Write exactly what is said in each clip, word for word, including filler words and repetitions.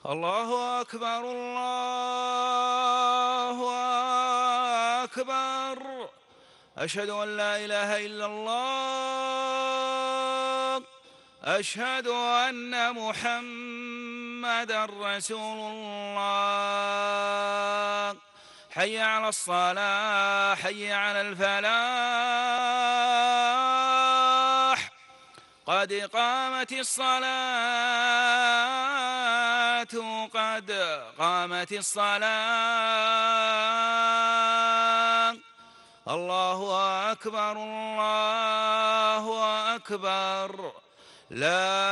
الله أكبر الله أكبر. أشهد أن لا إله إلا الله. أشهد أن محمدًا رسول الله. حي على الصلاة، حي على الفلاح، قد قامت الصلاة، قد قامت الصلاة. الله أكبر الله أكبر. لا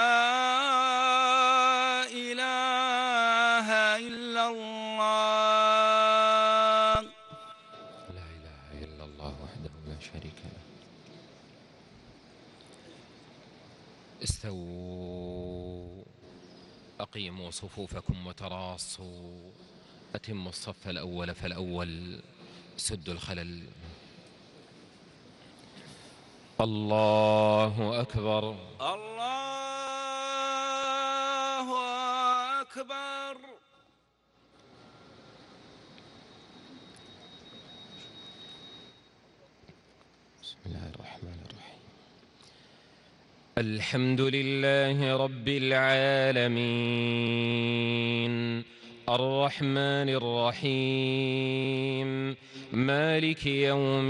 إله إلا الله. لا إله إلا الله وحده لا شريك له. استووا، أقيموا صفوفكم وتراصوا، أتموا الصف الأول فالأول، سدوا الخلل. الله أكبر الله أكبر. بسم الله الرحمن الرحيم. الحمد لله رب العالمين، الرحمن الرحيم، مالك يوم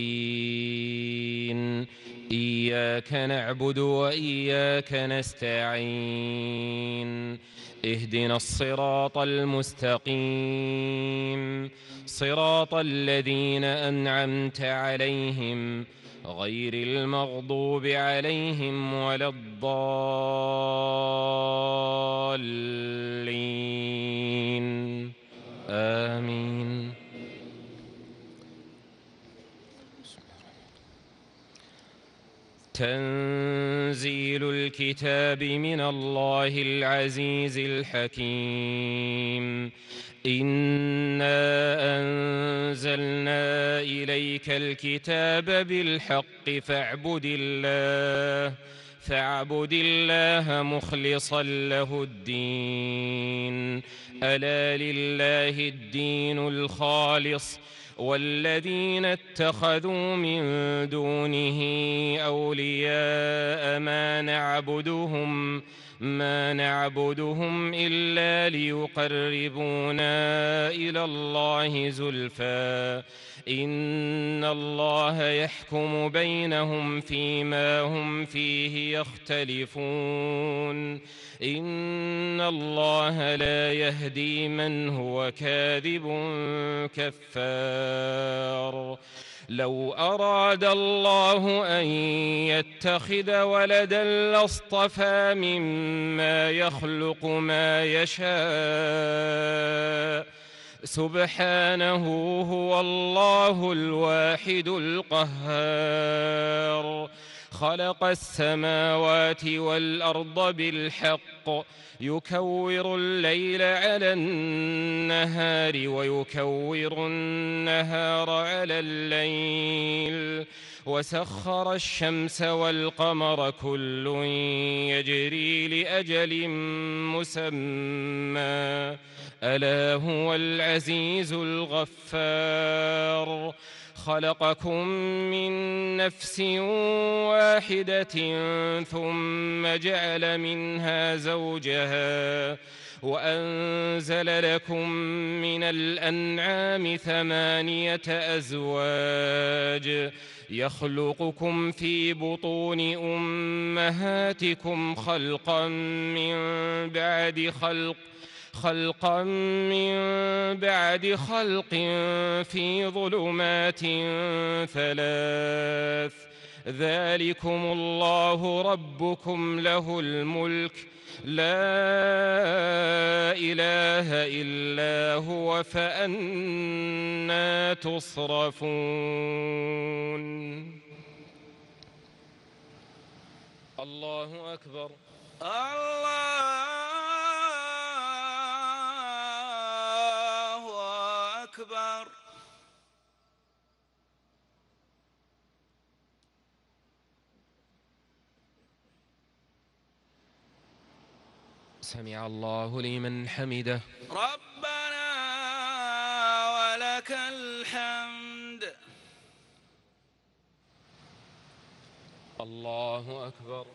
الدين. إياك نعبد وإياك نستعين، اهدنا الصراط المستقيم، صراط الذين أنعمت عليهم غير المغضوب عليهم ولا الضالين. آمين. تنزيل الكتاب من الله العزيز الحكيم. إنا أنزلنا إليك الكتاب بالحق فاعبد الله فاعبد الله مخلصا له الدين. ألا لله الدين الخالص، والذين اتخذوا من دونه أولياء ما نعبدهم ما نعبدهم إلا ليقربونا إلى الله زلفى إن الله يحكم بينهم فيما هم فيه يختلفون. إن الله لا يهدي من هو كاذب كفار. لو أراد الله أن يتخذ ولدا لاصطفى مما يخلق ما يشاء، سبحانه هو الله الواحد القهار. خلق السماوات والأرض بالحق، يكور الليل على النهار ويكور النهار على الليل، وسخر الشمس والقمر كل يجري لأجل مسمى، ألا هو العزيز الغفار. خلقكم من نفس واحدة ثم جعل منها زوجها، وأنزل لكم من الأنعام ثمانية أزواج، يخلقكم في بطون أمهاتكم خلقا من بعد خلق خلقا من بعد خلق في ظلمات ثلاث، ذلكم الله ربكم له الملك، لا إله إلا هو، فأنى تصرفون. الله أكبر الله أكبر. سمع الله لمن حمده. ربنا ولك الحمد. الله أكبر.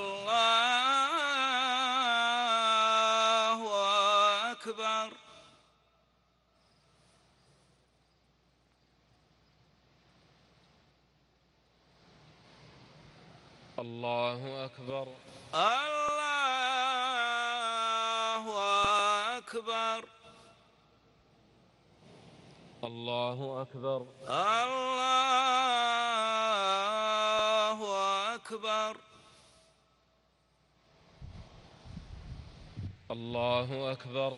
الله أكبر. الله أكبر. الله أكبر. الله أكبر. الله أكبر. الله أكبر.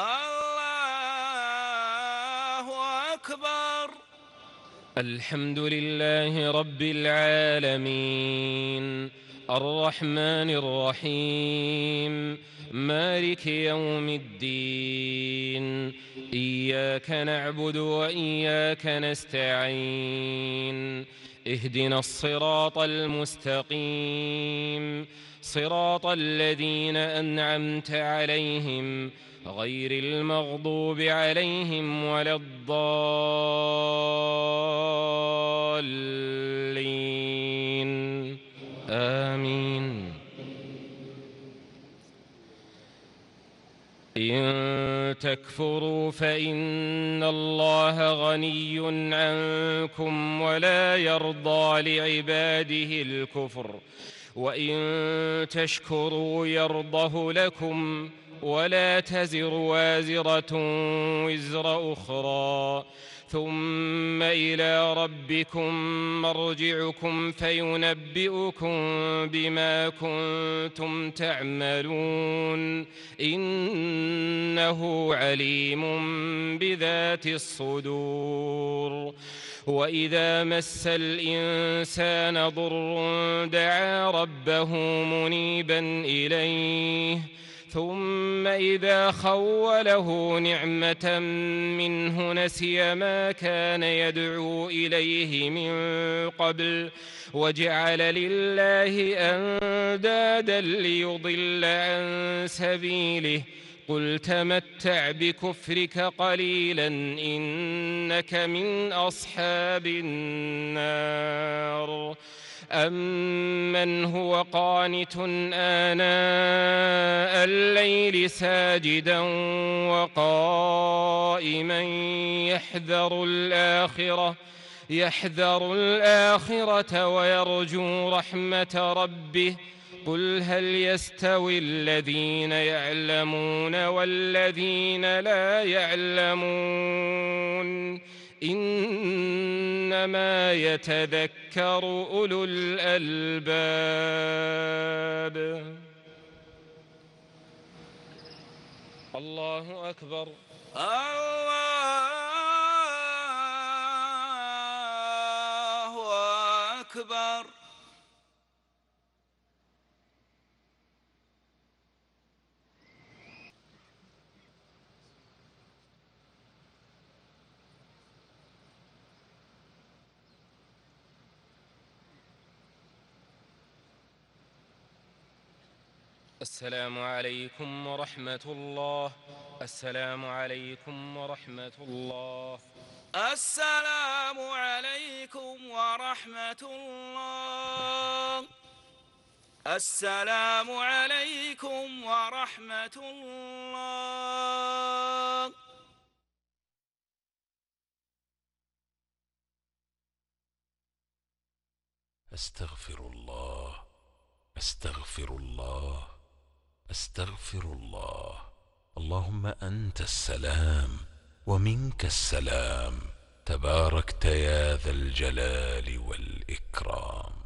الله أكبر. الحمد لله رب العالمين الرحمن الرحيم مالك يوم الدين. إياك نعبد وإياك نستعين. اهدنا الصراط المستقيم صراط الذين أنعمت عليهم غير المغضوب عليهم ولا الضالين. آمين. إن تكفروا فإن الله غني عنكم ولا يرضى لعباده الكفر، وإن تشكروا يرضه لكم ولا تزر وازرة وزر أخرى، ثم إلى ربكم مرجعكم فينبئكم بما كنتم تعملون، إنه عليم بذات الصدور. وإذا مس الإنسان ضر دعا ربه منيبا إليه، ثم إذا خوله نعمة منه نسي ما كان يدعو إليه من قبل وجعل لله أندادا ليضل عن سبيله. قل تمتع بكفرك قليلا إنك من أصحاب النار. أمن هو قانت آناء الليل ساجدا وقائما يحذر الآخرة يحذر الآخرة ويرجو رحمة ربه. قل هل يستوي الذين يعلمون والذين لا يعلمون؟ إنما يتذكر أولو الألباب. الله أكبر. الله أكبر. السلام عليكم ورحمة الله. السلام عليكم ورحمة الله. السلام عليكم ورحمة الله. السلام عليكم ورحمة الله. أستغفر الله أستغفر الله أستغفر الله. اللهم أنت السلام ومنك السلام، تباركت يا ذا الجلال والإكرام.